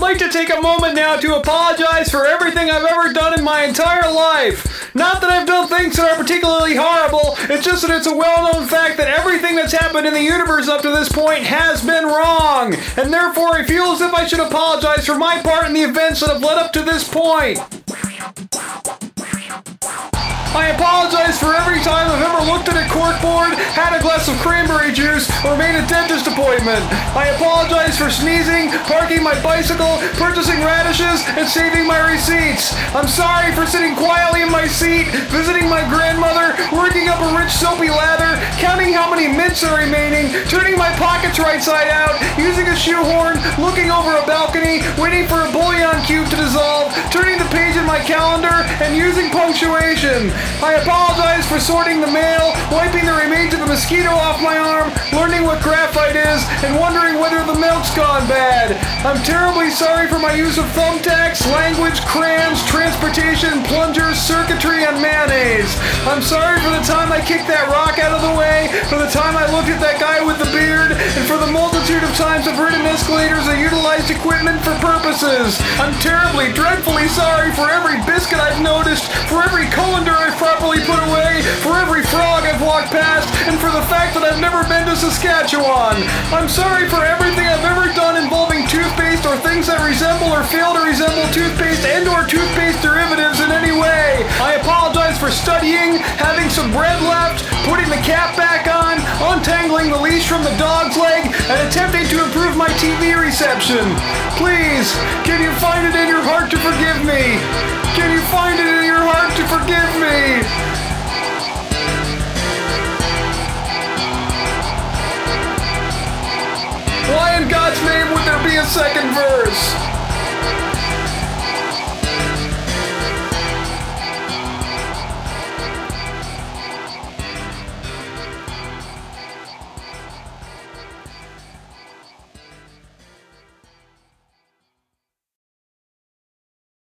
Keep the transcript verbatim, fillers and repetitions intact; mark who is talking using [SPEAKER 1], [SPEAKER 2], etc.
[SPEAKER 1] like to take a moment now to apologize for everything I've ever done in my entire life. Not that I've done things that are particularly horrible, it's just that it's a well-known fact that everything that's happened in the universe up to this point has been wrong, and therefore I feel as if I should apologize for my part in the events that have led up to this point. I apologize for every time I've ever looked at a corkboard, had a glass of cranberry juice, or made a dentist appointment. I apologize for sneezing, parking my bicycle, purchasing radishes, and saving my receipts. I'm sorry for sitting quietly in my seat, visiting my grandmother, working up a rich soapy lather, counting how many mints are remaining, turning my pockets right side out, using a shoehorn, looking over a balcony, waiting for a bouillon cube to dissolve, turning the page in my calendar, and using punctuation. I apologize for sorting the mail, wiping the remains of a mosquito off my arm, learning what graphite is, and wondering whether the milk's gone bad. I'm terribly sorry for my use of thumbtacks, language, crayons, transportation, plungers, circuitry, and mayonnaise. I'm sorry for the time I kicked that rock out of the way, for the time I looked at that guy with the beard, and for the multitude of times I've ridden escalators that utilized equipment for purposes. I'm terribly, dreadfully sorry for every biscuit I've noticed, for every colander I've properly put away, for every frog I've walked past, and for the fact that I've never been to Saskatchewan. I'm sorry for everything I've ever done involving toothpaste or things that resemble or fail to resemble toothpaste and or toothpaste derivatives in any way. I apologize for studying, having some bread left, putting the cap back on, untangling the leash from the dog's leg, and attempting to improve my T V reception. Please, can you find it in your heart to forgive me? Can you find it in your heart to forgive me? Why in God's name would there be a second verse?